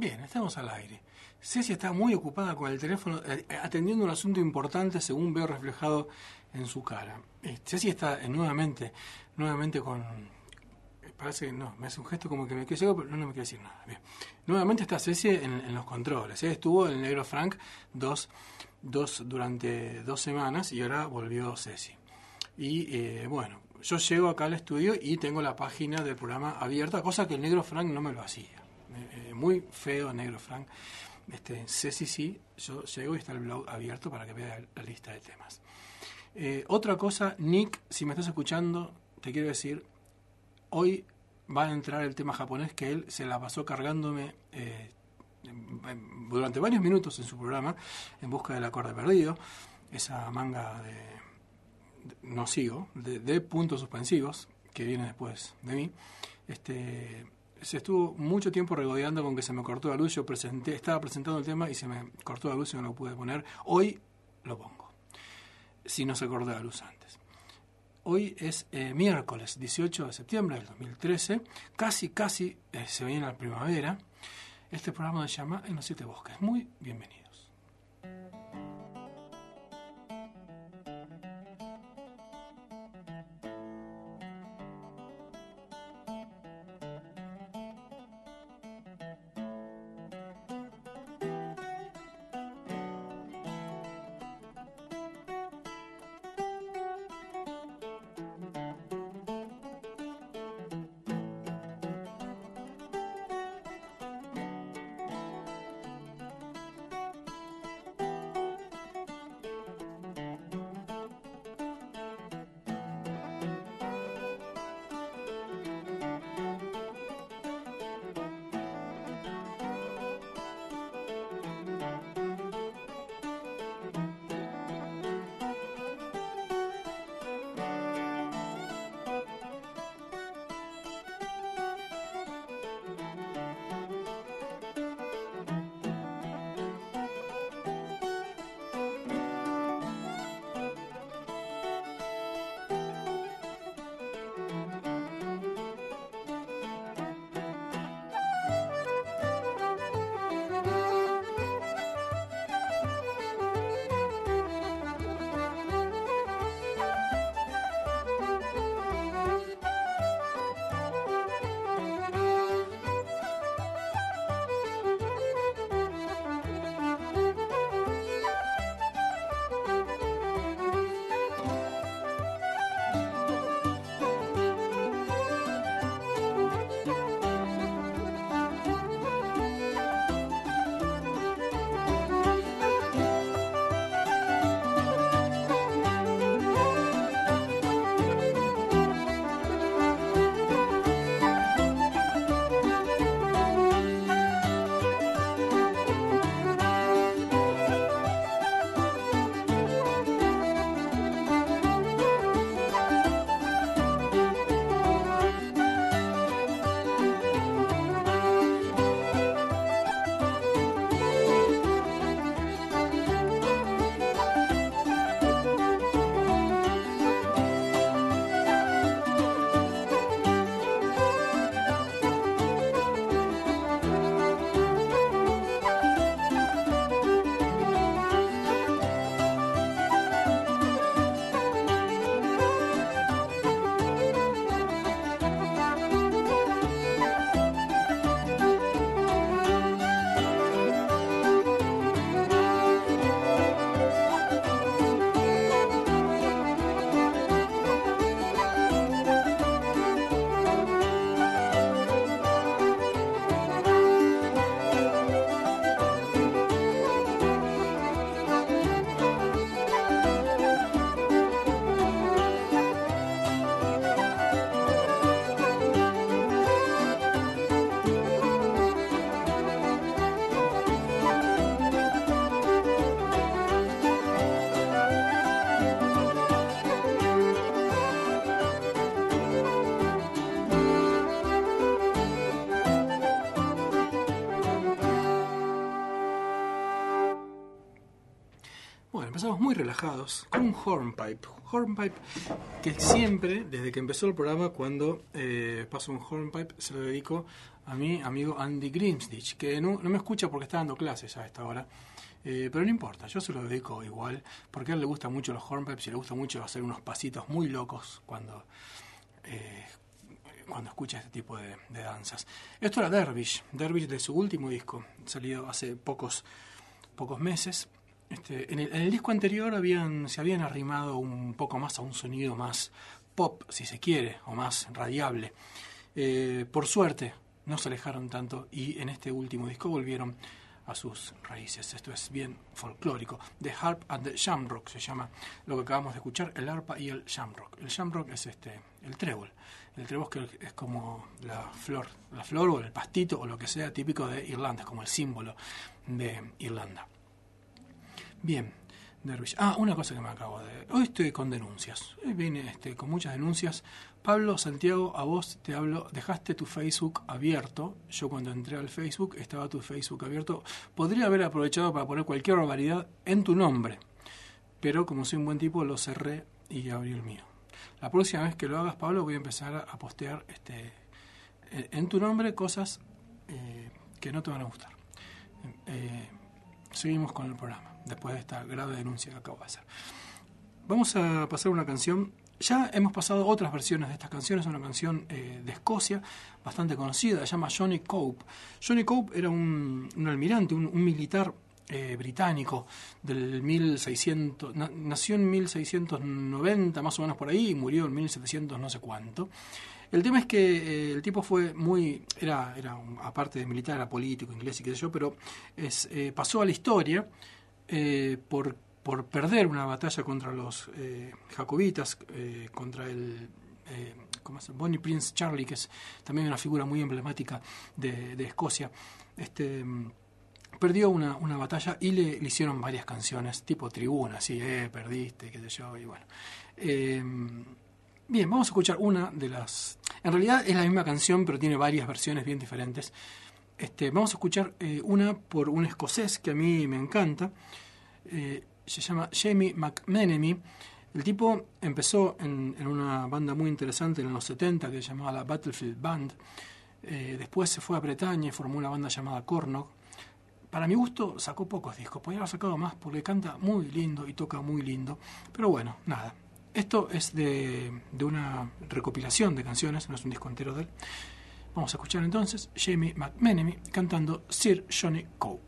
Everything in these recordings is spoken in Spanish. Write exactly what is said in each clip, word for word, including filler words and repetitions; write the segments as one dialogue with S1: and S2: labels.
S1: Bien, estamos al aire. Ceci está muy ocupada con el teléfono, eh, atendiendo un asunto importante según veo reflejado en su cara. Eh, Ceci está eh, nuevamente, nuevamente con... eh, Parece que no, me hace un gesto como que me quiere ciego, pero no, no me quiere decir nada. Bien. Nuevamente está Ceci en, en los controles. ¿eh? Estuvo el negro Frank dos, dos, durante dos semanas y ahora volvió Ceci. Y eh, bueno, yo llego acá al estudio y tengo la página del programa abierta, cosa que el negro Frank no me lo hacía. Eh, muy feo negro Frank. Este, Ceci sí, yo llego y está el blog abierto para que vea la lista de temas. Eh, otra cosa, Nick, si me estás escuchando, te quiero decir, hoy va a entrar el tema japonés que él se la pasó cargándome eh, durante varios minutos en su programa, En busca del acorde perdido, esa manga de, de no sigo, de, de puntos suspensivos, que viene después de mí. Este... se estuvo mucho tiempo regodeando con que se me cortó la luz. Yo presenté, estaba presentando el tema y se me cortó la luz y no lo pude poner. Hoy lo pongo, si no se cortó la luz antes. Hoy es eh, miércoles dieciocho de septiembre del dos mil trece. Casi, casi eh, se viene la primavera. Este programa se llama En los Siete Bosques. Muy bienvenidos. empezamos muy relajados con un hornpipe. Hornpipe que siempre, desde que empezó el programa, cuando eh, paso un hornpipe, se lo dedico a mi amigo Andy Grimsditch, que no, no me escucha porque está dando clases a esta hora. Eh, pero no importa, yo se lo dedico igual, porque a él le gustan mucho los hornpipes y le gusta mucho hacer unos pasitos muy locos cuando... Eh, cuando escucha este tipo de, de danzas. Esto era Dervish, Dervish de su último disco, salido hace pocos, pocos meses. Este, en, el, en el disco anterior habían, se habían arrimado un poco más a un sonido más pop, si se quiere, o más radiable. Eh, por suerte, no se alejaron tanto y en este último disco volvieron a sus raíces. Esto es bien folclórico. The Harp and the Shamrock se llama lo que acabamos de escuchar, el arpa y el shamrock. El shamrock es este, el trébol. El trébol que es como la flor, la flor o el pastito o lo que sea típico de Irlanda, es como el símbolo de Irlanda. Bien, Dervish. Ah, una cosa que me acabo de... Hoy estoy con denuncias. Hoy vine este, con muchas denuncias. Pablo, Santiago, a vos te hablo. Dejaste tu Facebook abierto. Yo cuando entré al Facebook estaba tu Facebook abierto. Podría haber aprovechado para poner cualquier barbaridad en tu nombre. Pero como soy un buen tipo, lo cerré y abrí el mío. La próxima vez que lo hagas, Pablo, voy a empezar a postear este, en tu nombre cosas eh, que no te van a gustar. Eh, seguimos con el programa, después de esta grave denuncia que acabo de hacer. Vamos a pasar una canción. Ya hemos pasado otras versiones de estas canciones. Una canción eh, de Escocia, bastante conocida, se llama Johnny Cope. Johnny Cope era un, un almirante, un, un militar eh, británico del mil seiscientos, na, nació en mil seiscientos noventa, más o menos por ahí, y murió en mil setecientos no sé cuánto. El tema es que eh, el tipo fue muy, era, era un, aparte de militar, era político, inglés y qué sé yo, pero es, eh, pasó a la historia eh, por, por perder una batalla contra los eh, jacobitas, eh, contra el eh, ¿cómo es? Bonnie Prince Charlie, que es también una figura muy emblemática de, de Escocia. Este, perdió una, una batalla y le, le hicieron varias canciones, tipo tribuna, así, eh, perdiste, qué sé yo, y bueno. Eh, Bien, vamos a escuchar una de las... En realidad es la misma canción, pero tiene varias versiones bien diferentes. Este, vamos a escuchar eh, una por un escocés que a mí me encanta. Eh, se llama Jamie McMenemy. El tipo empezó en, en una banda muy interesante en los setenta que se llamaba la Battlefield Band. Eh, después se fue a Bretaña y formó una banda llamada Cornock. Para mi gusto sacó pocos discos. Podría haber sacado más porque canta muy lindo y toca muy lindo. Pero bueno, nada. Esto es de, de una recopilación de canciones, no es un disco entero de él. Vamos a escuchar entonces Jamie McMenemy cantando Sir Johnny Cope.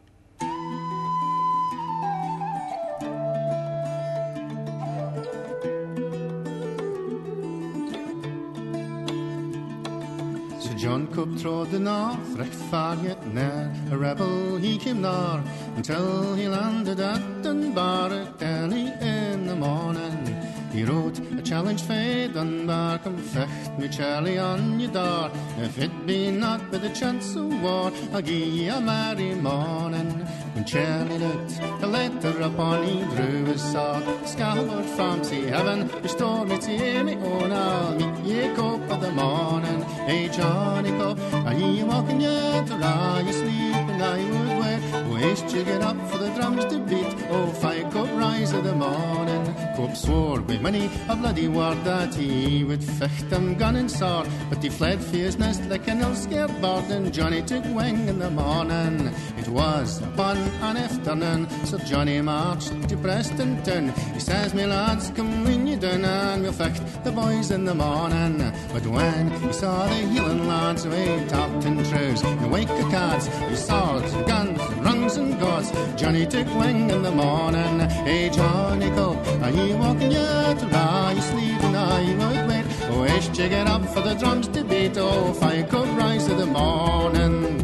S2: Sir John Cope trod the north, right far yet near, a rebel he came nor, until he landed at Dunbar early in the morning. He wrote a challenge fae Dunbar, come fecht me Charlie on your door. If it be not by the chance of war, I'll gie ye a merry morning. When Charlie looked the letter upon, he drew his sword, scalward from sea heaven, restore me to me own, I'll meet ye Cope of the morning. Hey Johnny Cope, are ye walking yet, or are you sleeping? I would wait, waste you get up for the drums to beat. Oh, five Cope, rise of the morning. Cope swore by many a bloody word that he would fecht them gun and sword, but he fled for his nest like an ill-scared bird, and Johnny took wing in the morning. It was upon an afternoon, Sir Johnny marched to Preston town. He says, me lads, come when you down, and we'll fecht the boys in the morning. But when he saw the Hieland lads away topped in trews, in the wake of cards, with swords and guns and rungs and gauds, Johnny took wing in the morning. Hey Johnny Cope, are ye walking yet, or are you sleeping? I would wait, oh, wish you get up for the drums to beat. Oh, if I could rise to the morning.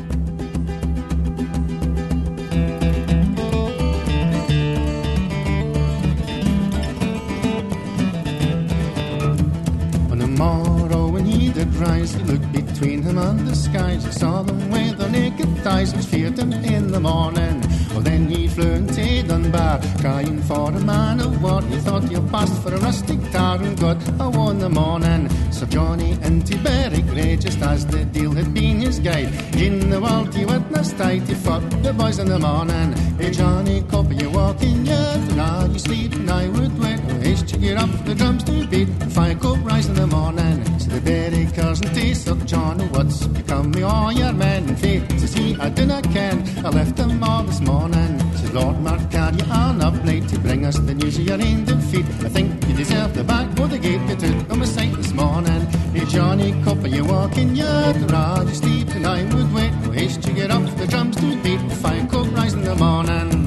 S2: On the morrow when he did rise, he looked between him and the skies. He saw them with their naked thighs, which feared him in the morning. Well, then he flew into Dunbar, crying for a man of war. He thought you passed for a rustic tar and got a one in the morning. So Johnny into Berwick Grey, just as the deal had been his guide. In the world he witnessed tight, he fought the boys in the morning. Hey Johnny Cope, you walking yet? Now you sleep and I would wait. Oh, haste to get up, the drums to beat. Five Cope rise in the morning. So the Berwickers and taste of John, what's become me all your men? And fate says he, I do not ken, I left them all this morning. Says Lord Mark, carry on up late to bring us the news of your end defeat. I think you deserve the back for the gate you took on my sight this morning. Hey Johnny Cope, are you walking yet? Or you sleep and I would wait. No haste to get up, the drums to beat. Five Cope rise in the morning.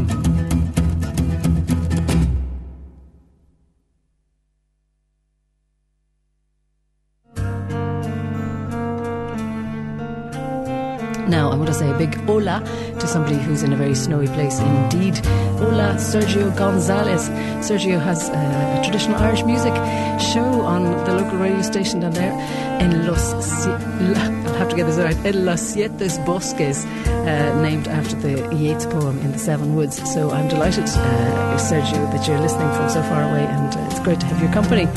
S3: Now, I want to say a big hola to somebody who's in a very snowy place indeed. Hola, Sergio Gonzalez. Sergio has uh, a traditional Irish music show on the local radio station down there in Los... I'll have to get this right. En Los Siete Bosques, uh, named after the Yeats poem in the Seven Woods. So I'm delighted, uh, Sergio, that you're listening from so far away, and uh, it's great to have your company.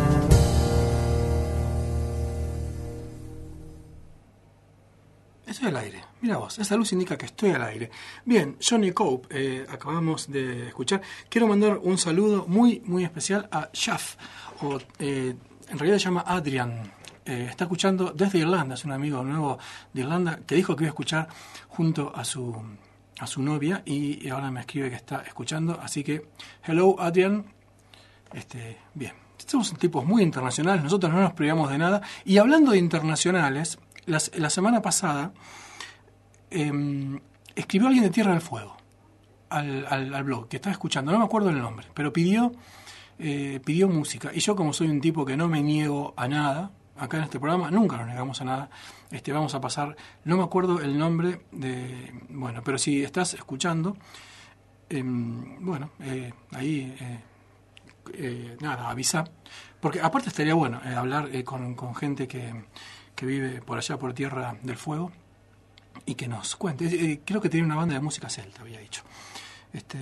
S1: Estoy al aire, mira vos, esa luz indica que estoy al aire. Bien, Johnny Cope, eh, acabamos de escuchar. Quiero mandar un saludo muy, muy especial a Shaf, o eh, en realidad se llama Adrian. Eh, está escuchando desde Irlanda, es un amigo nuevo de Irlanda que dijo que iba a escuchar junto a su, a su novia y ahora me escribe que está escuchando. Así que, hello Adrian. Este, bien, somos tipos muy internacionales, nosotros no nos privamos de nada. Y hablando de internacionales, La, la semana pasada eh, escribió alguien de Tierra del Fuego al, al, al blog que estaba escuchando, no me acuerdo el nombre, pero pidió eh, pidió música. Y yo, como soy un tipo que no me niego a nada, acá en este programa nunca nos negamos a nada, este, vamos a pasar, no me acuerdo el nombre de, bueno, pero si estás escuchando, eh, bueno, eh, ahí eh, eh, nada, avisa, porque aparte estaría bueno eh, hablar eh, con, con gente que que vive por allá por Tierra del Fuego y que nos cuente. Eh, creo que tiene una banda de música celta, había dicho. Este,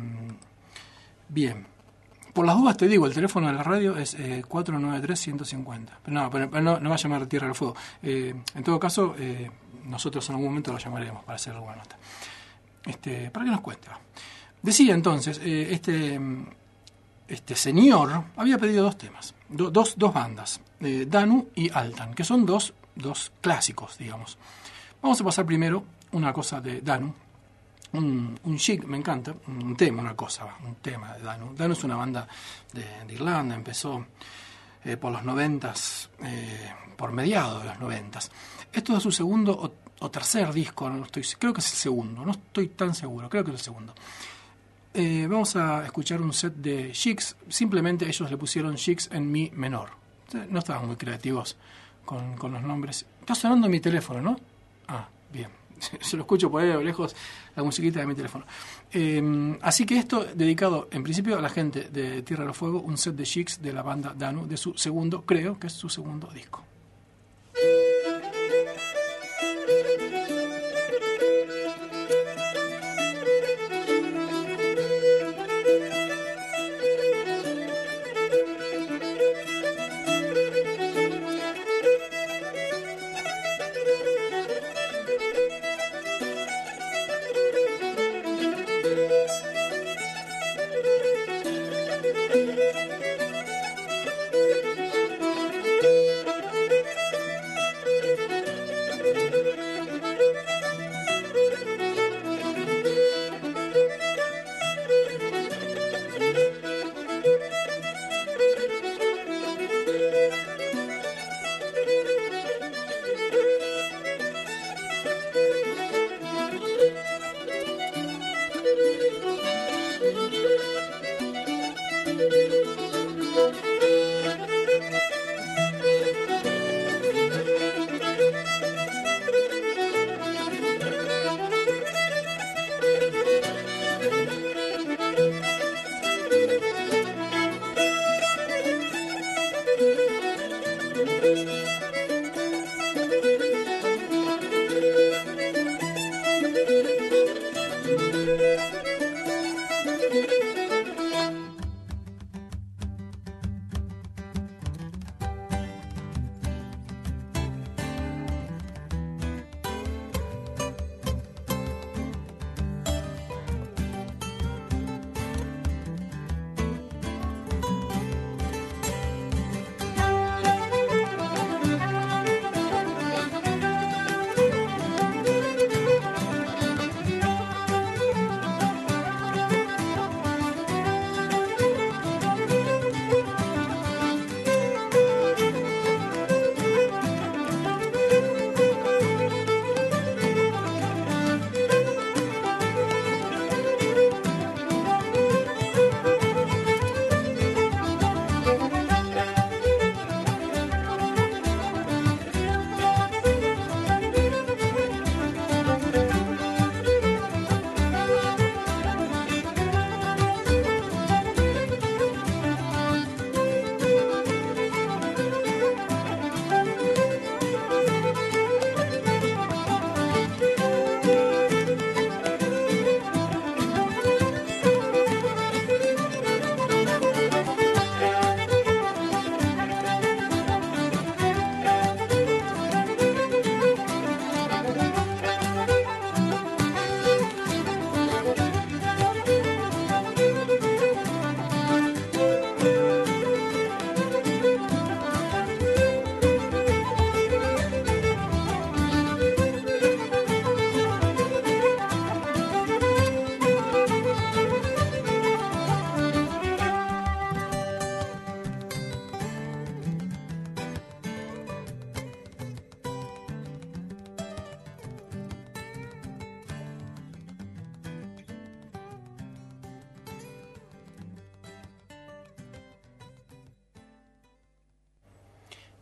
S1: bien. Por las dudas te digo, el teléfono de la radio es eh, cuatro nueve tres, uno cinco cero. Pero no, pero no, no va a llamar Tierra del Fuego. Eh, en todo caso, eh, nosotros en algún momento lo llamaremos para hacer alguna nota. Este, para que nos cuente. Va. Decía entonces, eh, este, este señor había pedido dos temas, do, dos, dos bandas. Eh, Danu y Altan, que son dos, dos clásicos, digamos. Vamos a pasar primero una cosa de Danu, un, un chic, me encanta, un tema, una cosa, un tema de Danu. Danu es una banda de, de Irlanda, empezó eh, por los noventas, eh, por mediados de los noventas. Esto es su segundo o, o tercer disco, no estoy, creo que es el segundo, no estoy tan seguro, creo que es el segundo. Eh, vamos a escuchar un set de Chicks, simplemente ellos le pusieron Chicks en mi menor. No estaban muy creativos con, con los nombres. Está sonando mi teléfono, ¿no? Ah, bien. Se lo escucho por ahí a lo lejos, la musiquita de mi teléfono. Eh, así que esto dedicado en principio a la gente de Tierra del Fuego, un set de Chicks de la banda Danu, de su segundo, creo que es su segundo disco.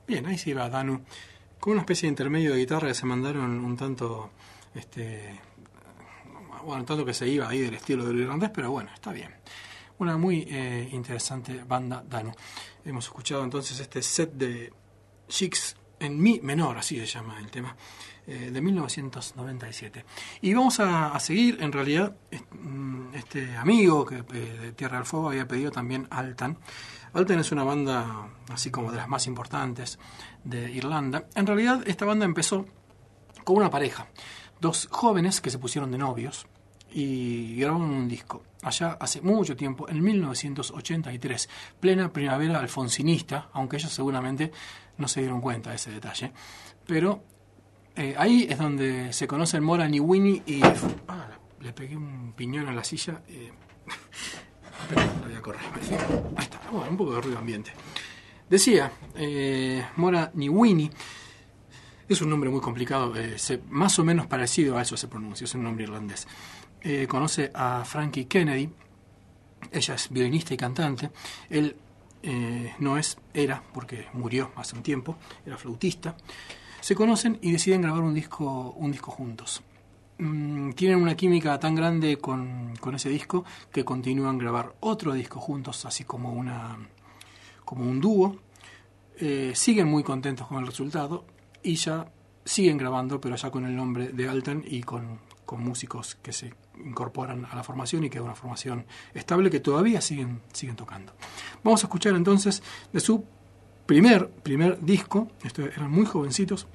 S1: Bien, ahí se iba Danu, con una especie de intermedio de guitarra que se mandaron un tanto, este, bueno, tanto que se iba ahí del estilo del irlandés, pero bueno, está bien. Una muy eh, interesante banda, Danu. Hemos escuchado entonces este set de Chicks en mi menor, así se llama el tema, eh, de mil novecientos noventa y siete. Y vamos a, a seguir, en realidad, este amigo que eh, de Tierra del Fuego había pedido también Altan. Altan es una banda, así como de las más importantes de Irlanda. En realidad, esta banda empezó con una pareja, dos jóvenes que se pusieron de novios y grabaron un disco allá hace mucho tiempo, en mil novecientos ochenta y tres, plena primavera alfonsinista, aunque ellos seguramente no se dieron cuenta de ese detalle. Pero eh, ahí es donde se conocen Mora Niewini y... Ah, le pegué un piñón a la silla. Eh, pero lo voy a correr. Ahí está, bueno, un poco de ruido ambiente. Decía, eh, Mora Niewini es un nombre muy complicado, eh, se, más o menos parecido a eso se pronuncia, es un nombre irlandés. Eh, conoce a Frankie Kennedy, ella es violinista y cantante, él eh, no es, era, porque murió hace un tiempo, era flautista. Se conocen y deciden grabar un disco, un disco juntos. Mm, tienen una química tan grande con, con ese disco que continúan a grabar otro disco juntos, así como, una, como un dúo. Eh, siguen muy contentos con el resultado y ya siguen grabando, pero ya con el nombre de Altan y con, con músicos que se incorporan a la formación y que es una formación estable que todavía siguen, siguen tocando. Vamos a escuchar entonces de su primer, primer disco. Estos eran muy jovencitos.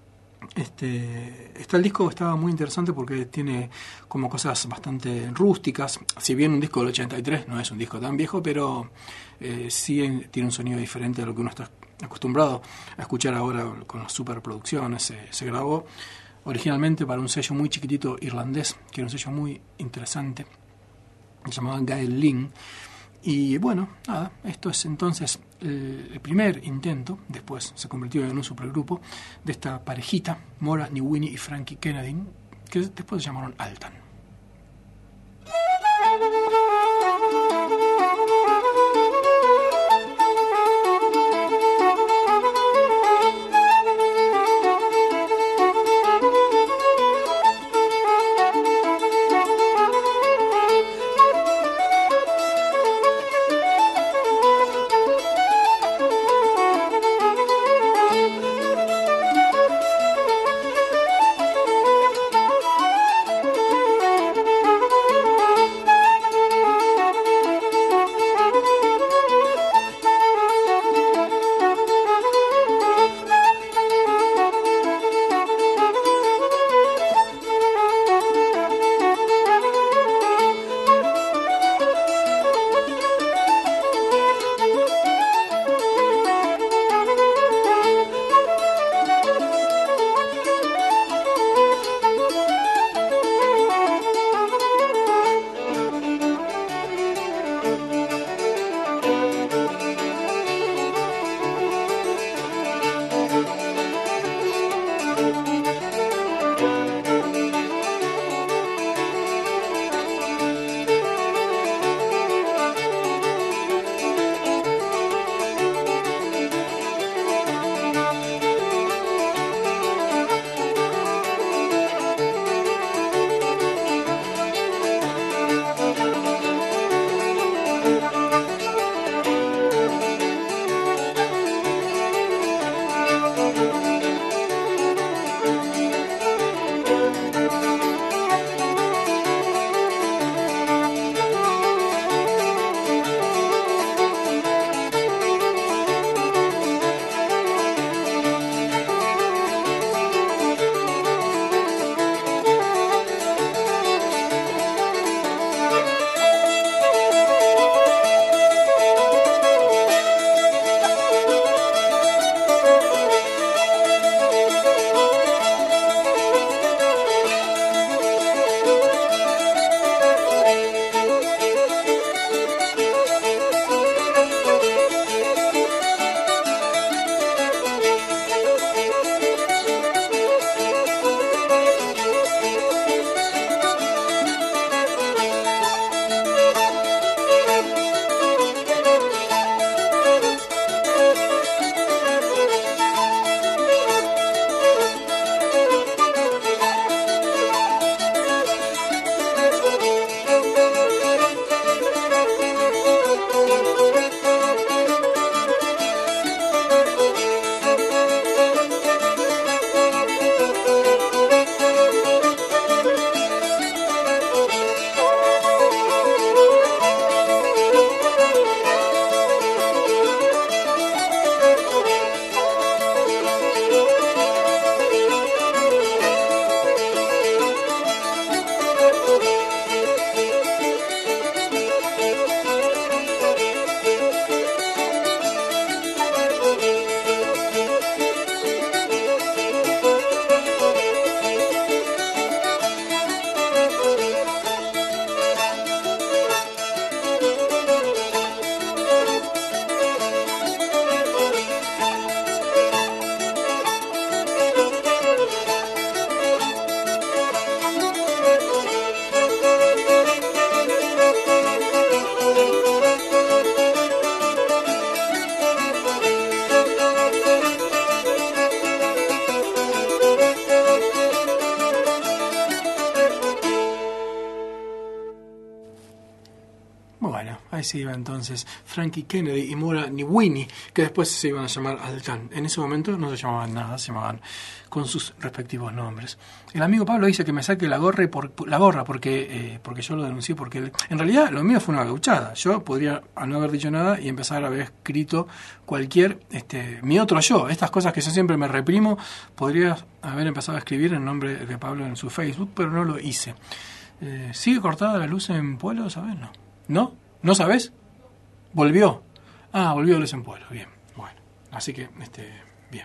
S1: Este, está el disco estaba muy interesante porque tiene como cosas bastante rústicas. Si bien un disco del ochenta y tres no es un disco tan viejo, pero eh, sí tiene un sonido diferente a lo que uno está acostumbrado a escuchar ahora con las superproducciones. Se, se grabó originalmente para un sello muy chiquitito irlandés, que era un sello muy interesante, se llamaba Gael Lynn. Y bueno, nada, esto es entonces el, el primer intento, después se convirtió en un supergrupo, de esta parejita, Mora Niewini y Frankie Kennedy, que después se llamaron Altan.
S4: Thank you.
S1: Ahí se iba entonces Frankie Kennedy y Maura Niwini, que después se iban a llamar Altan. En ese momento no se llamaban nada, se llamaban con sus respectivos nombres. El amigo Pablo dice que me saque la gorra, por, la gorra porque, eh, porque yo lo denuncié, porque él, en realidad lo mío fue una gauchada. Yo podría no haber dicho nada y empezar a haber escrito cualquier, este, mi otro yo. Estas cosas que yo siempre me reprimo, podría haber empezado a escribir en nombre de Pablo en su Facebook, pero no lo hice. Eh, ¿Sigue cortada la luz en Pueblo? ¿Sabes? No. ¿No? ¿No sabes? ¿Volvió? Ah, volvió la luz en Pueblo. Bien. Bueno. Así que, este, bien.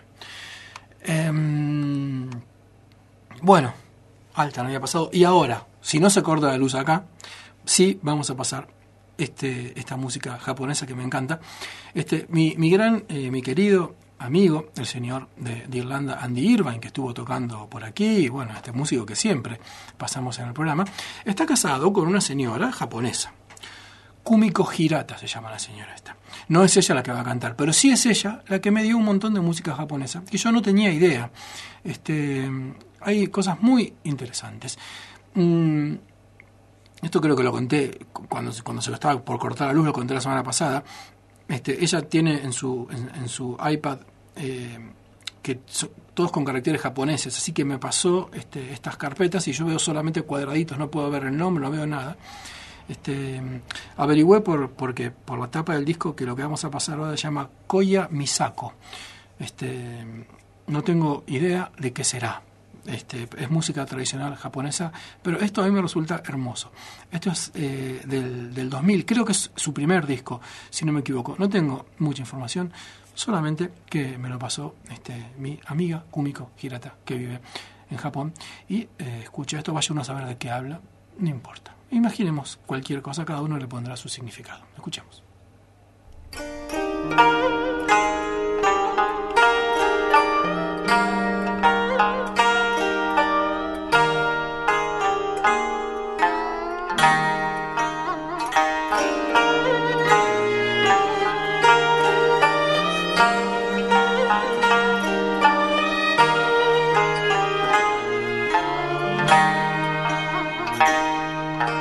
S1: Eh, bueno, alta, no había pasado. Y ahora, si no se corta la luz acá, sí vamos a pasar este, esta música japonesa que me encanta. Este, mi, mi gran, eh, mi querido amigo, el señor de, de Irlanda, Andy Irvine, que estuvo tocando por aquí, y bueno, este músico que siempre pasamos en el programa, está casado con una señora japonesa. Kumiko Hirata se llama la señora esta. No es ella la que va a cantar, pero sí es ella la que me dio un montón de música japonesa, que yo no tenía idea. Este, hay cosas muy interesantes. Mm, esto creo que lo conté cuando, cuando se lo estaba por cortar la luz, lo conté la semana pasada. Este, ella tiene en su, en, en su iPad eh, que so, todos con caracteres japoneses, así que me pasó este, estas carpetas y yo veo solamente cuadraditos, no puedo ver el nombre, no veo nada. Este, averigüé por, porque, por la tapa del disco que lo que vamos a pasar ahora se llama Koya Misako. Este, no tengo idea de qué será. Este, es música tradicional japonesa, pero esto a mí me resulta hermoso. Esto es eh, del, del dos mil, creo que es su primer disco, si no me equivoco. No tengo mucha información, solamente que me lo pasó este, mi amiga Kumiko Hirata, que vive en Japón, y eh, escucha esto, vaya uno a saber de qué habla, no importa. Imaginemos cualquier cosa, cada uno le pondrá su significado. Escuchemos.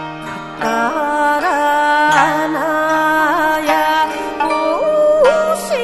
S4: Karana ya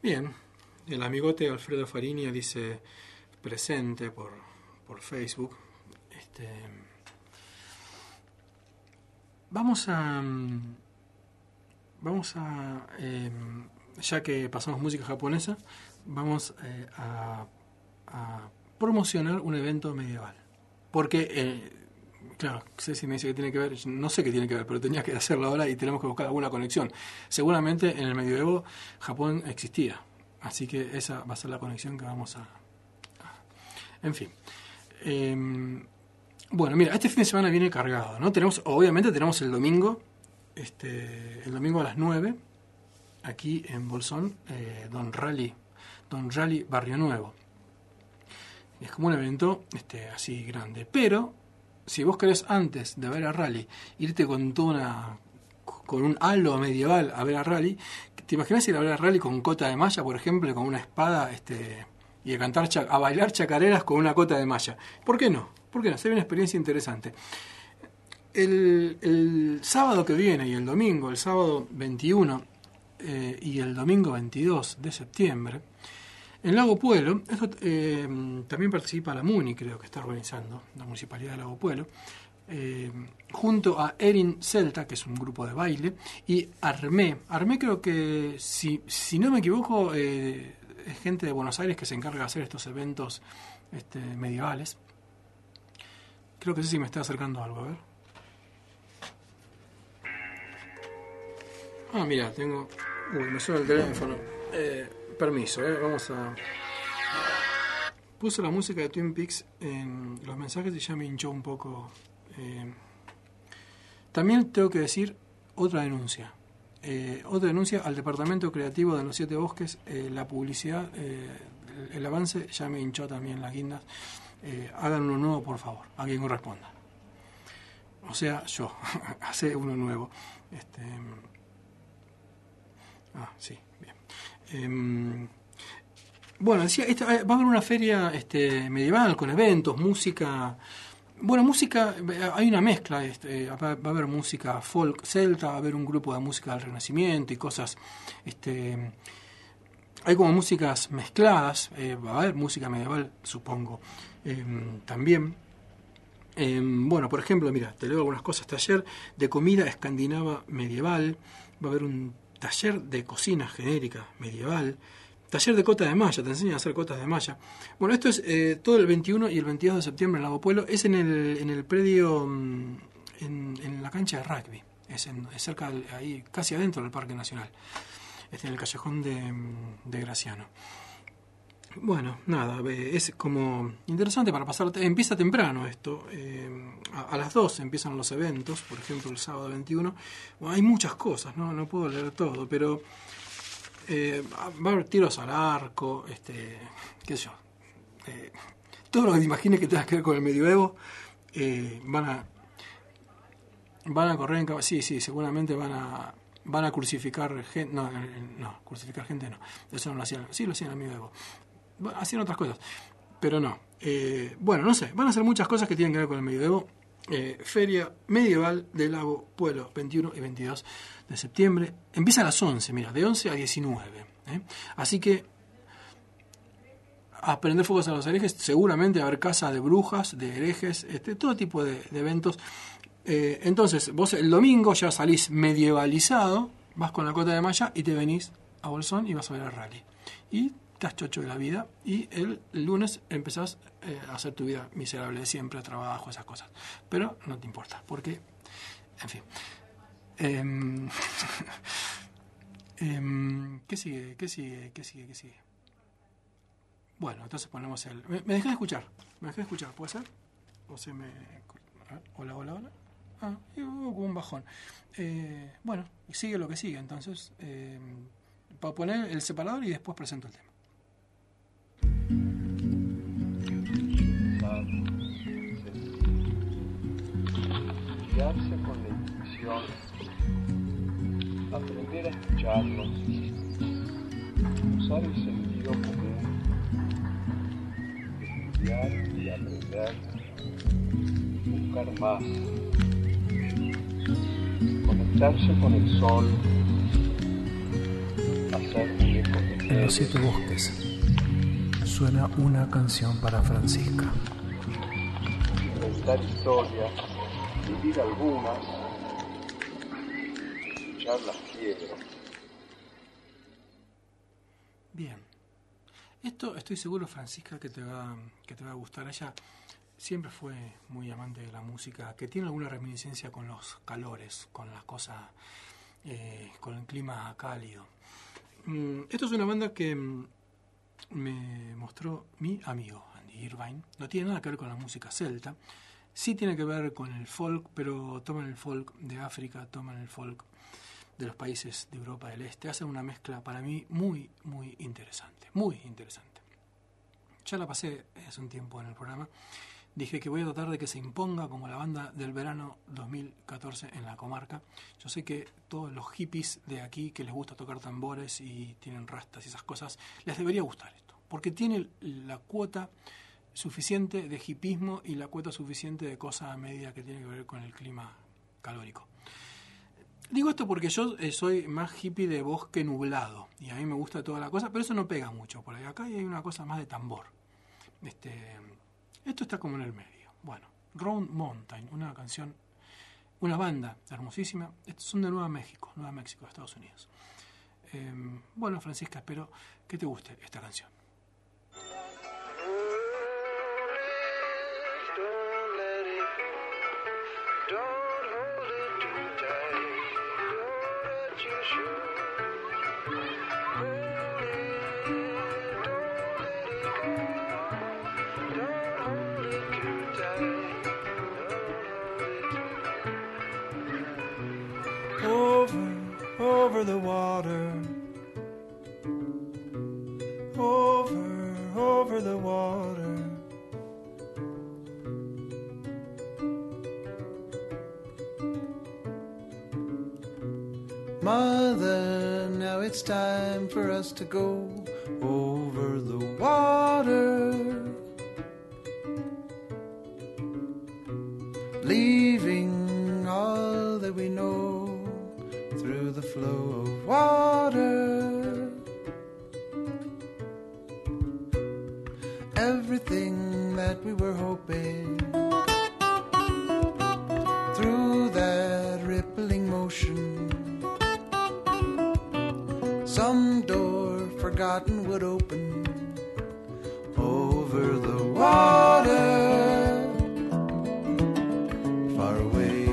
S1: Bien, el amigote Alfredo Fariña dice presente por, por Facebook. Este, vamos a... Vamos a... Eh, ya que pasamos música japonesa, vamos eh, a, a promocionar un evento medieval. Porque... Eh, Claro, Ceci me dice que tiene que ver, no sé qué tiene que ver, pero tenía que hacerlo ahora y tenemos que buscar alguna conexión. Seguramente en el medioevo Japón existía, así que esa va a ser la conexión que vamos a... a en fin. Eh, bueno, mira, este fin de semana viene cargado, ¿no? Tenemos, obviamente tenemos el domingo, este, el domingo a las nueve, aquí en Bolsón, eh, Don Rally, Don Rally Barrio Nuevo. Es como un evento este, así grande, pero... Si vos querés antes de ver a Rally irte con toda una con un halo medieval a ver a Rally, ¿te imaginas ir a ver a Rally con cota de malla, por ejemplo, con una espada este y a cantar a bailar chacareras con una cota de malla? ¿Por qué no? ¿Por qué no? Sería una experiencia interesante. El, el sábado que viene y el domingo, el sábado veintiuno eh, y el domingo veintidós de septiembre, en Lago Puelo, esto, eh, también participa la MUNI, creo que está organizando, la Municipalidad de Lago Puelo, eh, junto a Erin Celta, que es un grupo de baile, y Armé. Armé creo que, si, si no me equivoco, eh, es gente de Buenos Aires que se encarga de hacer estos eventos este, medievales. Creo que sí, sí me está acercando algo, a ver. Ah, mira, tengo... Uy, me suena el teléfono. Eh... Permiso, eh, vamos a... Puse la música de Twin Peaks en los mensajes y ya me hinchó un poco. Eh, también tengo que decir otra denuncia. Eh, otra denuncia al Departamento Creativo de los Siete Bosques. Eh, la publicidad, eh, el, el avance ya me hinchó también las guindas. Eh, hagan uno nuevo, por favor, a quien corresponda. O sea, yo, hace uno nuevo. Este... Ah, sí, bien. Eh, bueno, decía, esta, va a haber una feria este, medieval con eventos, música. Bueno, música, hay una mezcla. Este, va, va a haber música folk celta, va a haber un grupo de música del Renacimiento y cosas. Este, hay como músicas mezcladas. Eh, va a haber música medieval, supongo. Eh, también. Eh, bueno, por ejemplo, mira, te leo algunas cosas. Taller de comida escandinava medieval. Va a haber un taller de cocina genérica medieval, taller de cota de malla, te enseñan a hacer cotas de malla. Bueno, esto es eh, todo el veintiuno y el veintidós de septiembre en Lago Puelo, es en el, en el predio, en, en la cancha de rugby, es, en, es cerca, del, ahí casi adentro del Parque Nacional, es en el callejón de, de Graciano. Bueno, nada, es como interesante para pasar, empieza temprano esto, eh, a, a las doce empiezan los eventos, por ejemplo el sábado veintiuno, bueno, hay muchas cosas, no no puedo leer todo, pero eh, va a haber tiros al arco, este, qué sé yo, eh, todo lo que te imagines que tenga que ver con el medioevo, eh, van a van a correr en caballo, sí, sí, seguramente van a van a crucificar gente, no, no, crucificar gente no, eso no lo hacían, sí lo hacían en el medioevo. Hacían otras cosas, pero no. Eh, bueno, no sé, van a hacer muchas cosas que tienen que ver con el medioevo. Eh, Feria Medieval del Lago Puelo, veintiuno y veintidós de septiembre. Empieza a las once, mira, de once a diecinueve. ¿eh? Así que a prender fuegos a los herejes, seguramente va a haber casa de brujas, de herejes, este, todo tipo de, de eventos. Eh, entonces, vos el domingo ya salís medievalizado, vas con la cota de malla y te venís a Bolsón y vas a ver el rally. Y estás chocho de la vida y el lunes empezás eh, a hacer tu vida miserable de siempre, trabajo, esas cosas. Pero no te importa, porque, en fin. Eh, eh, ¿Qué sigue? ¿Qué sigue? ¿Qué sigue? ¿Qué sigue? Bueno, entonces ponemos el... ¿Me, me dejás de escuchar? ¿Me dejás de escuchar? ¿Puede ser? ¿O se me...? ¿Ah? Hola, hola, hola. Ah, y hubo como un bajón. Eh, bueno, sigue lo que sigue, entonces... Eh, para poner el separador y después presento el tema.
S4: Guiarse con la intuición, aprender a escucharlo, usar el sentido común, estudiar y aprender, buscar más, conectarse con el sol, hacer un eco.
S5: en los siete bosques, suena una canción para Francisca.
S4: Inventar historias, vivir algunas, escuchar las piedras.
S1: Bien. Esto estoy seguro, Francisca, que te va, que te va a gustar. Ella siempre fue muy amante de la música, que tiene alguna reminiscencia con los calores, con las cosas, eh, con el clima cálido. Mm, esto es una banda que mm, me mostró mi amigo Andy Irvine. No tiene nada que ver con la música celta. Sí tiene que ver con el folk, pero toman el folk de África, toman el folk de los países de Europa del Este. Hacen una mezcla para mí muy, muy interesante. Muy interesante. Ya la pasé hace un tiempo en el programa. Dije que voy a tratar de que se imponga como la banda del verano dos mil catorce en la comarca. Yo sé que todos los hippies de aquí que les gusta tocar tambores y tienen rastas y esas cosas, les debería gustar esto. Porque tiene la cuota suficiente de hipismo y la cuota suficiente de cosa a media que tiene que ver con el clima calórico. Digo esto porque yo eh, soy más hippie de bosque nublado y a mí me gusta toda la cosa, pero eso no pega mucho por ahí. Acá hay una cosa más de tambor. Este, esto está como en el medio. Bueno, Round Mountain, una canción, una banda hermosísima. Estos son de Nueva México, Nueva México, Estados Unidos. Eh, bueno, Francisca, espero que te guste esta canción.
S6: Over the water, over, over the water. Mother, now it's time for us to go over the water, leaving all that we know through the flow of water. Everything that we were hoping through that rippling motion, some door forgotten would open over the water. Far away,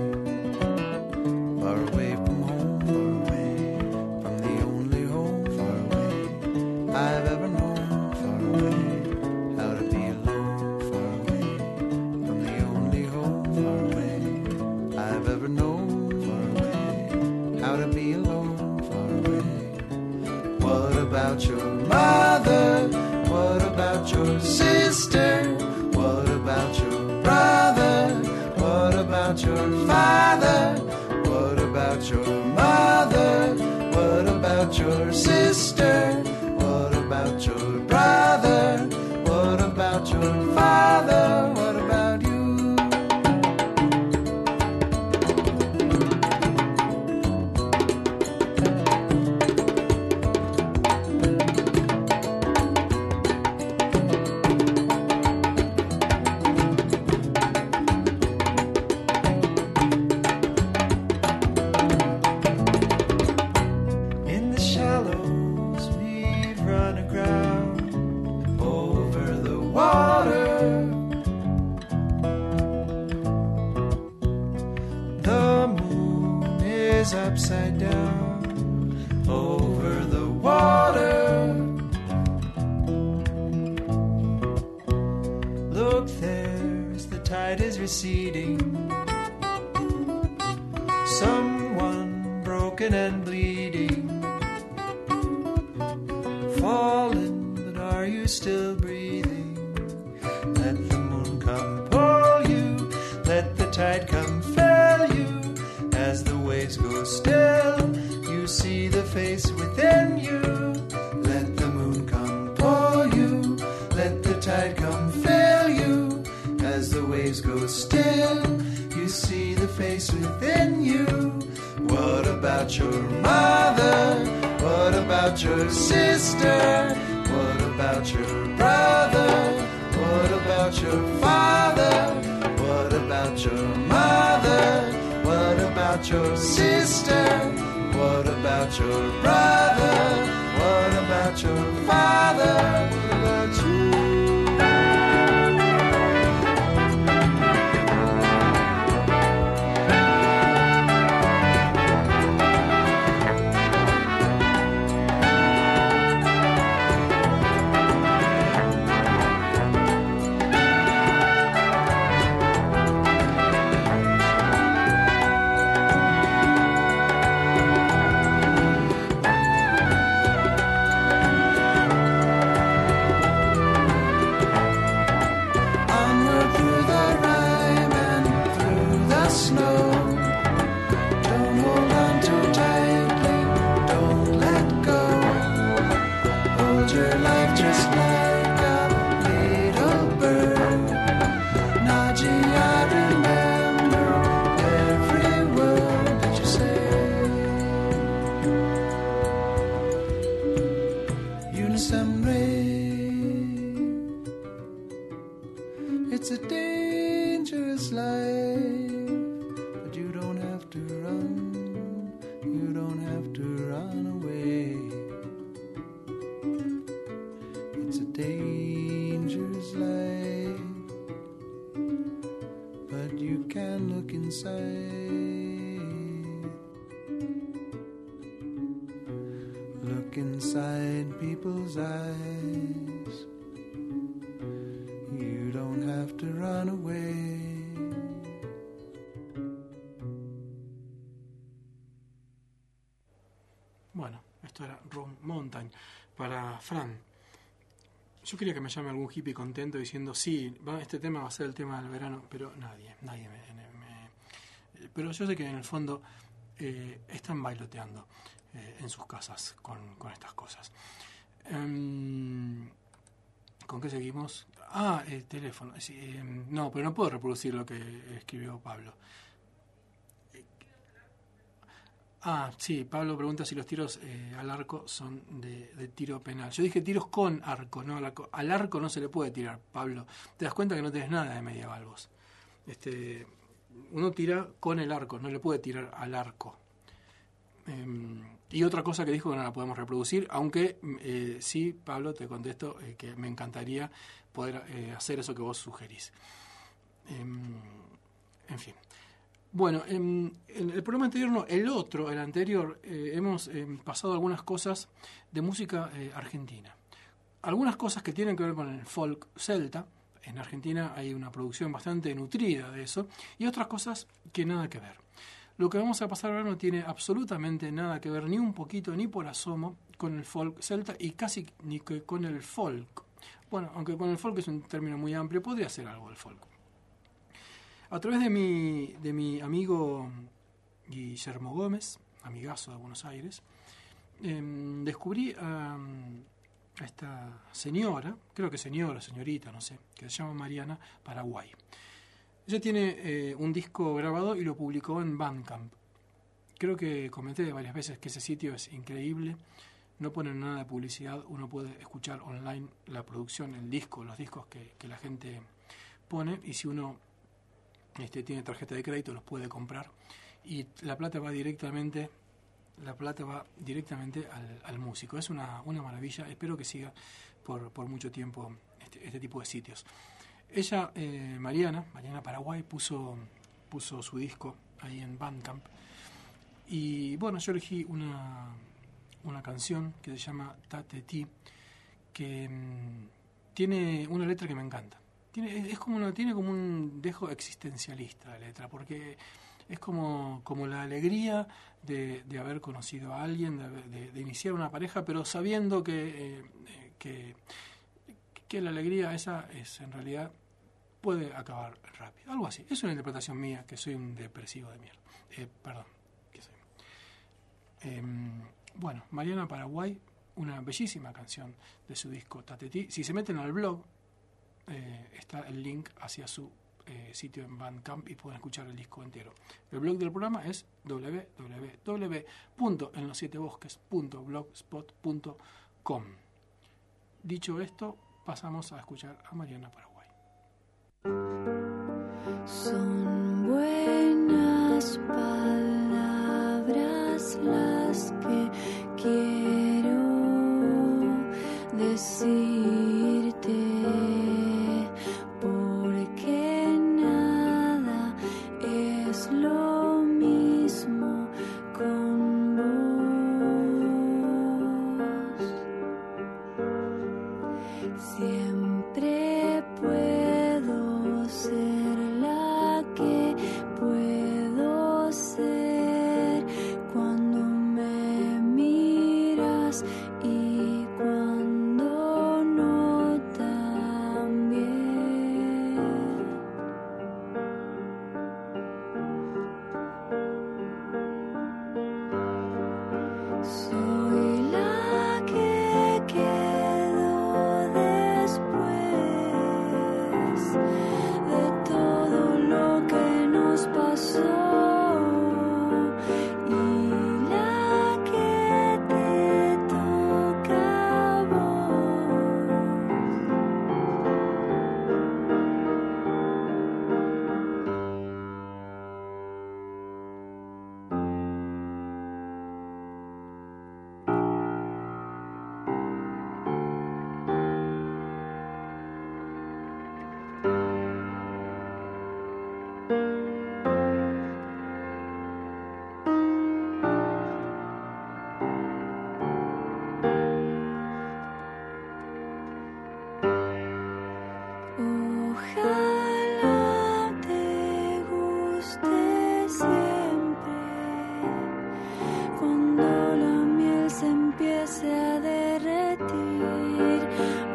S6: far away from home, far away from the only home, far away I've ever known, far away how to be alone, far away from the only home, far away I've ever known, far away how to be alone, far away. What about your mother? What about your sister? What about your brother? What about your father? What about your mother? What about your sister? What about your brother? What about your father? What about you? Upside down over the water. Look there as the tide is receding. Someone broken and bleeding, fallen, but are you still breathing? Let the moon come pull you, let the tide come fill you. As the waves go still, you see the face within you. Let the moon come pull you, let the tide come fill you. As the waves go still, you see the face within you. What about your mother? What What about your sister? What about your brother? What about your father? What about your mother? What about your sister? What about your brother? What about your father? What about you? Look inside people's eyes. You don't have to run away.
S1: Bueno, esto era Rock Mountain para Fran. Yo quería que me llame algún hippie contento diciendo sí, va, este tema va a ser el tema del verano, pero nadie, nadie me, me, me pero yo sé que en el fondo eh, están bailoteando eh, en sus casas con, con estas cosas. Um, ¿Con qué seguimos? Ah, el teléfono. Sí, eh, no, pero no puedo reproducir lo que escribió Pablo. Ah, sí, Pablo pregunta si los tiros eh, al arco son de, de tiro penal. Yo dije tiros con arco, no al arco. Al arco no se le puede tirar, Pablo. Te das cuenta que no tenés nada de medieval vos. Este, uno tira con el arco, no le puede tirar al arco. Eh, y otra cosa que dijo que no la podemos reproducir, aunque eh, sí, Pablo, te contesto eh, que me encantaría poder eh, hacer eso que vos sugerís. Eh, en fin. Bueno, en, en el programa anterior, no, el otro, el anterior, eh, hemos eh, pasado algunas cosas de música eh, argentina. Algunas cosas que tienen que ver con el folk celta. En Argentina hay una producción bastante nutrida de eso. Y otras cosas que nada que ver. Lo que vamos a pasar ahora no tiene absolutamente nada que ver, ni un poquito, ni por asomo, con el folk celta y casi ni que con el folk. Bueno, aunque con el folk es un término muy amplio, podría ser algo del folk. A través de mi, de mi amigo Guillermo Gómez, amigazo de Buenos Aires, eh, descubrí a, a esta señora, creo que señora, señorita, no sé, que se llama Mariana Paraguay. Ella tiene eh, un disco grabado y lo publicó en Bandcamp. Creo que comenté varias veces que ese sitio es increíble, no ponen nada de publicidad, uno puede escuchar online la producción, el disco, los discos que, que la gente pone, y si uno Este, tiene tarjeta de crédito, los puede comprar y la plata va directamente la plata va directamente al, al músico. Es una, una maravilla, espero que siga por, por mucho tiempo este, este tipo de sitios. Ella, eh, Mariana Mariana Paraguay, puso, puso su disco ahí en Bandcamp y bueno, yo elegí una, una canción que se llama Tate Ti, que mmm, tiene una letra que me encanta. Tiene, es como una, tiene como un dejo existencialista la letra, porque es como, como la alegría de, de haber conocido a alguien, de, de, de iniciar una pareja, pero sabiendo que, eh, que, que la alegría esa es en realidad puede acabar rápido. Algo así. Es una interpretación mía, que soy un depresivo de mierda. Eh, perdón. ¿Qué soy? Eh, bueno, Mariana Paraguay, una bellísima canción de su disco Tate Ti. Si se meten al blog, Eh, está el link hacia su eh, sitio en Bandcamp y pueden escuchar el disco entero. El blog del programa es doble u doble u doble u punto en los siete bosques punto blogspot punto com. Dicho esto, pasamos a escuchar a Mariana Paraguay.
S7: Son buenas palabras las que quiero decirte, porque nada es lo mismo con vos. Siempre puedo ser la que puedo ser cuando me miras y cuando no también. Soy la que quedó después de todo lo que nos pasó y la que te toca a vos. Ojalá te guste siempre cuando la miel se empiece a derretir.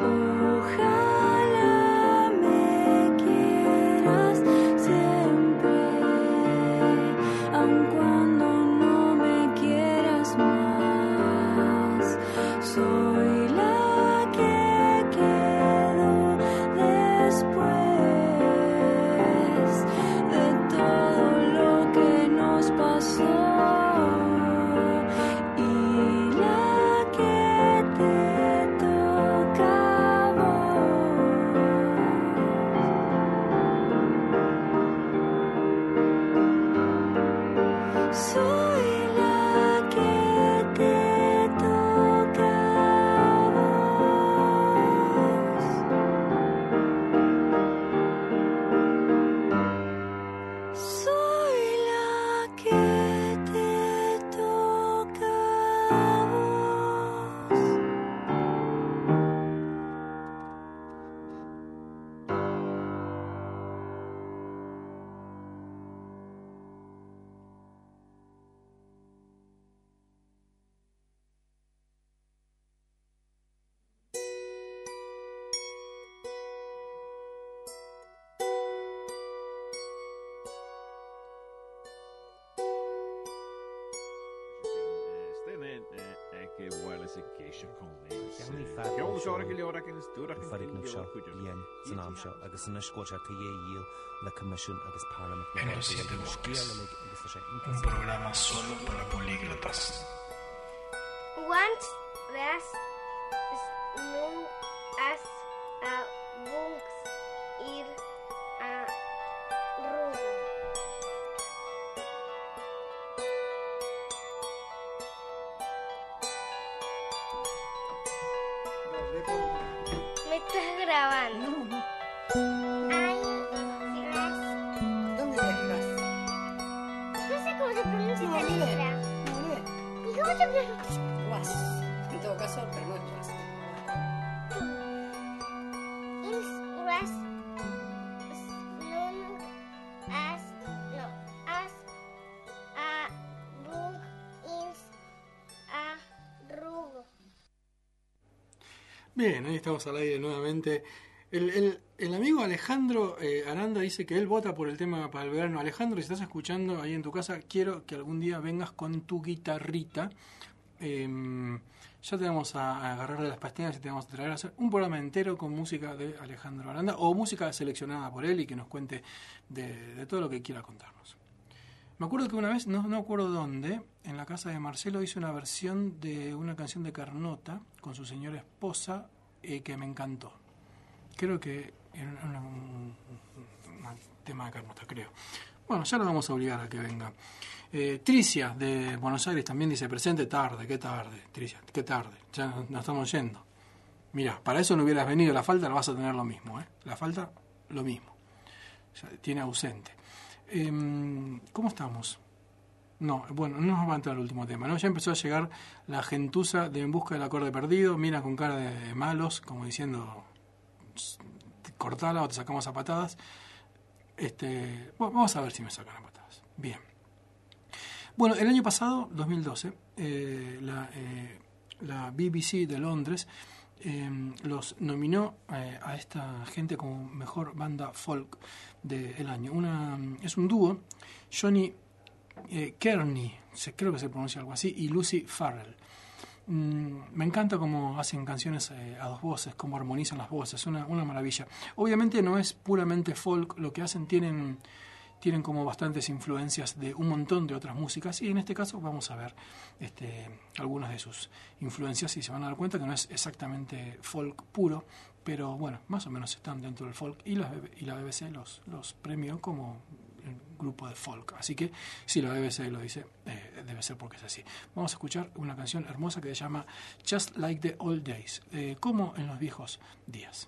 S7: Ojalá me quieras siempre, aun cuando no me quieras más. Soy la que quedó después de todo lo que nos pasó y la que te toca a vos. Soy la que te toca a vos. Soy la que te toca a vos.
S8: che vuole se céisio con
S9: Ceannaí feadh
S8: Ceol
S9: seo,
S8: seoir go leor agus dúra
S9: An farid seo dhéan san am seo agus san iscóte tá dhé díal le comisiún agus parlament na
S5: En los
S9: Gaeltacht
S5: siete
S9: agus
S5: bosques.
S9: scéal agus tá sé
S5: Un
S9: intas.
S5: programa solo para políglotas.
S10: Want res nu as a bunks ir a rugo. Me estás grabando. Ay, res.
S11: ¿Dónde dejas?
S10: No sé cómo se pronuncia
S11: No,
S10: esta
S11: lee.
S10: letra.
S11: No, lee.
S10: ¿Y cómo se pronuncia?
S11: Was. En todo caso, pero no es was.
S10: Ins res nun as no as a bunk ins a rugo.
S1: Bien, ahí estamos al aire nuevamente. El, el, el amigo Alejandro eh, Aranda dice que él vota por el tema para el verano. Alejandro, si estás escuchando ahí en tu casa, quiero que algún día vengas con tu guitarrita. Eh, ya te vamos a, a agarrar de las pestañas y te vamos a traer a hacer un programa entero con música de Alejandro Aranda o música seleccionada por él y que nos cuente de, de todo lo que quiera contarnos. Me acuerdo que una vez, no, no acuerdo dónde, en la casa de Marcelo hizo una versión de una canción de Carnota con su señora esposa eh, que me encantó. Creo que era un, un, un tema de Carnota, creo. Bueno, ya lo vamos a obligar a que venga. Eh, Tricia, de Buenos Aires, también dice, presente tarde, qué tarde, Tricia, qué tarde, ya nos estamos yendo. Mira, para eso no hubieras venido, la falta la vas a tener lo mismo, ¿eh? La falta, lo mismo. O sea, tiene ausente. Eh, ¿Cómo estamos? No, bueno, no nos va a entrar el último tema, ¿no? Ya empezó a llegar la gentuza de En busca del acorde perdido, mira con cara de malos, como diciendo, cortala o te sacamos a patadas. Este, bueno, vamos a ver si me sacan a patadas. Bien. Bueno, el año pasado, dos mil doce, eh, la, eh, la B B C de Londres eh, los nominó eh, a esta gente como mejor banda folk del año. Una, es un dúo, Johnny eh, Kearney, creo que se pronuncia algo así, y Lucy Farrell. Mm, me encanta cómo hacen canciones eh, a dos voces, cómo armonizan las voces, una, una maravilla. Obviamente no es puramente folk, lo que hacen tienen... tienen como bastantes influencias de un montón de otras músicas y en este caso vamos a ver este, algunas de sus influencias y se van a dar cuenta que no es exactamente folk puro, pero bueno, más o menos están dentro del folk y la, y la B B C los, los premió como el grupo de folk, así que si la B B C lo dice, eh, debe ser porque es así. Vamos a escuchar una canción hermosa que se llama Just Like the Old Days, eh, como en los viejos días.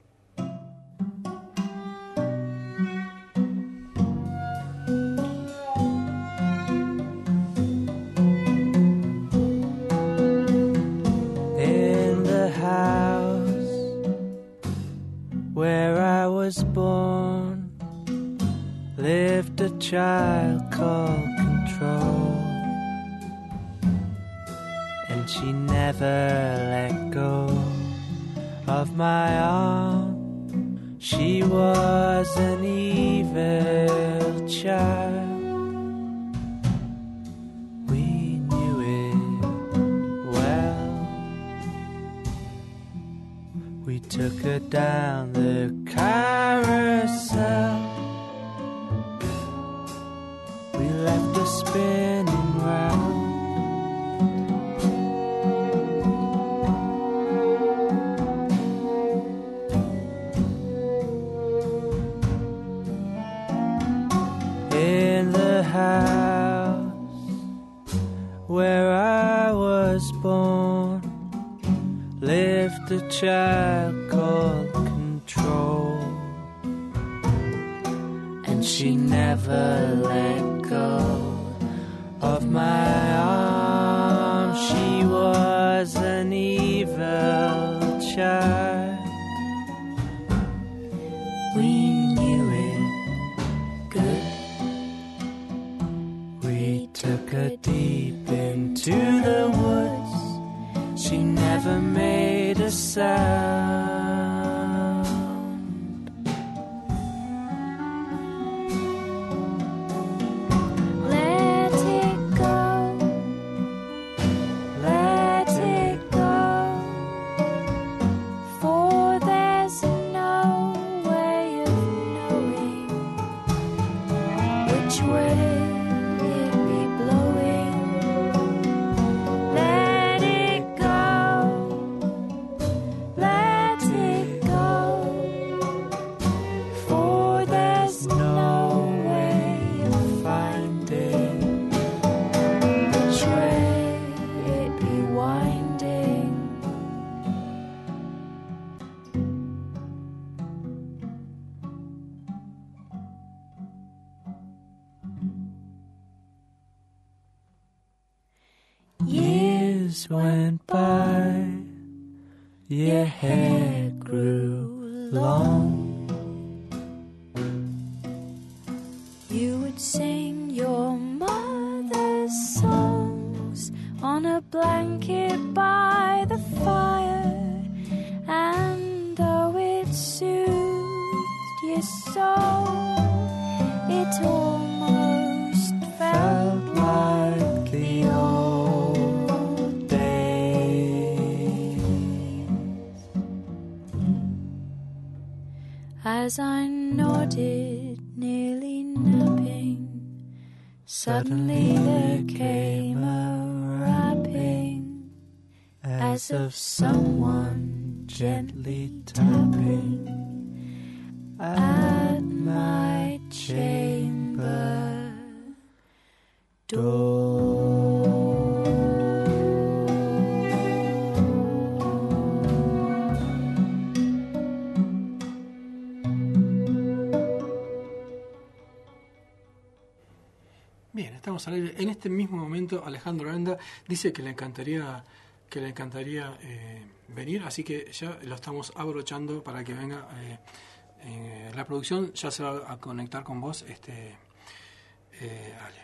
S12: Where I was born, lived a child called Control, and she never let go of my arm. She was an evil child. We knew it well. We took her down the carousel. We left her spinning round. In the house where I was born, lived a child called Control, and she never let go of my arm. She was an evil child. We knew it good. We took her deep into the woods. She never made a sound.
S7: Let it go, let it go, for there's no way of knowing which way it be blowing. Let it go, let it go, for there's no way of finding which way it be winding.
S12: Years went by, your hair grew long.
S7: You would sing your mother's songs on a blanket by the fire, and though it soothed your soul, it almost felt
S12: Felt like the old days.
S7: As I nodded, nearly napping, suddenly there came a rapping, as of someone gently tapping at my chamber door.
S1: Bien, estamos al aire. En este mismo momento Alejandro Aranda dice que le encantaría que le encantaría eh, venir, así que ya lo estamos abrochando para que venga. Eh, eh, la producción ya se va a conectar con vos, este eh, Ale.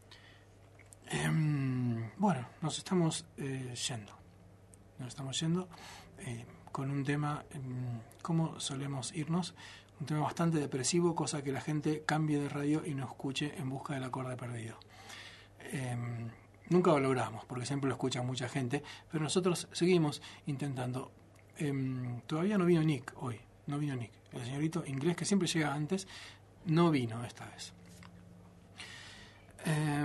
S1: Eh, bueno, nos estamos eh, yendo. Nos estamos yendo eh, con un tema, eh, ¿cómo solemos irnos? Un tema bastante depresivo, cosa que la gente cambie de radio y no escuche En busca del acorde perdido. Eh, nunca lo logramos, porque siempre lo escucha mucha gente, pero nosotros seguimos intentando. Eh, todavía no vino Nick hoy, no vino Nick. El señorito inglés, que siempre llega antes, no vino esta vez. Eh,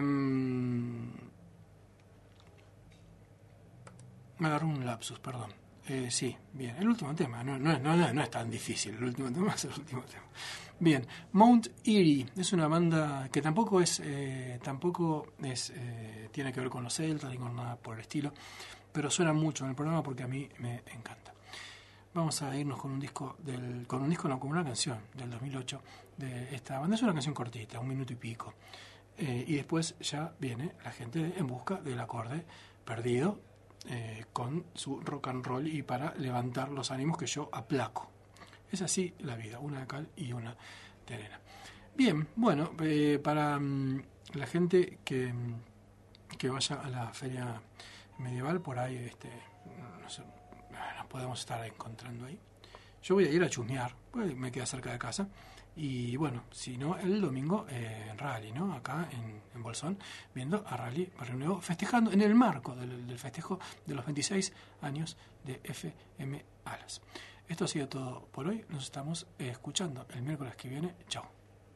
S1: me agarró un lapsus, perdón. Eh, sí, bien. El último tema, no, no, no, no es tan difícil. El último tema es el último tema. Bien, Mount Eerie es una banda que tampoco es, eh, tampoco es, eh, tiene que ver con los celtas ni con nada por el estilo, pero suena mucho en el programa porque a mí me encanta. Vamos a irnos con un disco del, con un disco no, con una canción del dos mil ocho de esta banda. Es una canción cortita, un minuto y pico. Eh, y después ya viene la gente en busca del acorde perdido. Eh, con su rock and roll y para levantar los ánimos que yo aplaco. Es así la vida, una de cal y una de arena. Bien, bueno, eh, para um, la gente que, que vaya a la feria medieval, por ahí este, no sé, nos podemos estar encontrando ahí. Yo voy a ir a chusmear, pues me queda cerca de casa. Y bueno, si no, el domingo eh, en Rally, ¿no? Acá en, en Bolsón, viendo a Rally Barrio Nuevo, festejando en el marco del, del festejo de los veintiséis años de F M Alas. Esto ha sido todo por hoy. Nos estamos eh, escuchando el miércoles que viene. Chao.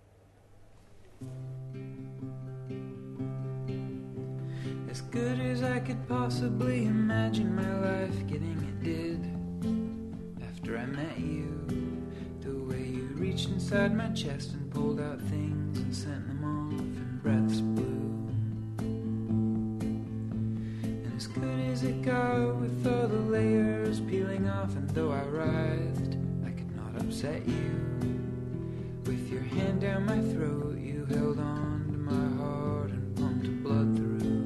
S6: As good as I could possibly imagine my life getting, it did after I met you. Reached inside my chest and pulled out things and sent them off in breaths blue. And as good as it got with all the layers peeling off, and though I writhed, I could not upset you. With your hand down my throat, you held on to my heart and pumped blood through.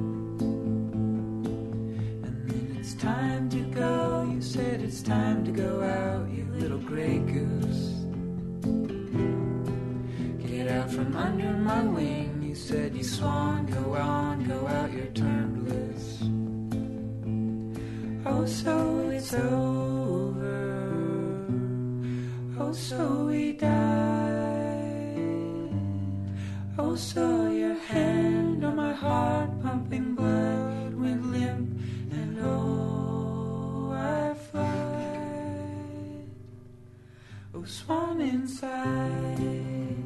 S6: And then it's time to go, you said it's time to go out, you little grey goose. Get out from under my wing, you said, you swan, go on, go out, you're turned loose. Oh, so it's over, oh, so we died. Oh, so your hand on my heart, pumping blood, went limp, and oh, I fly. Oh, swan inside.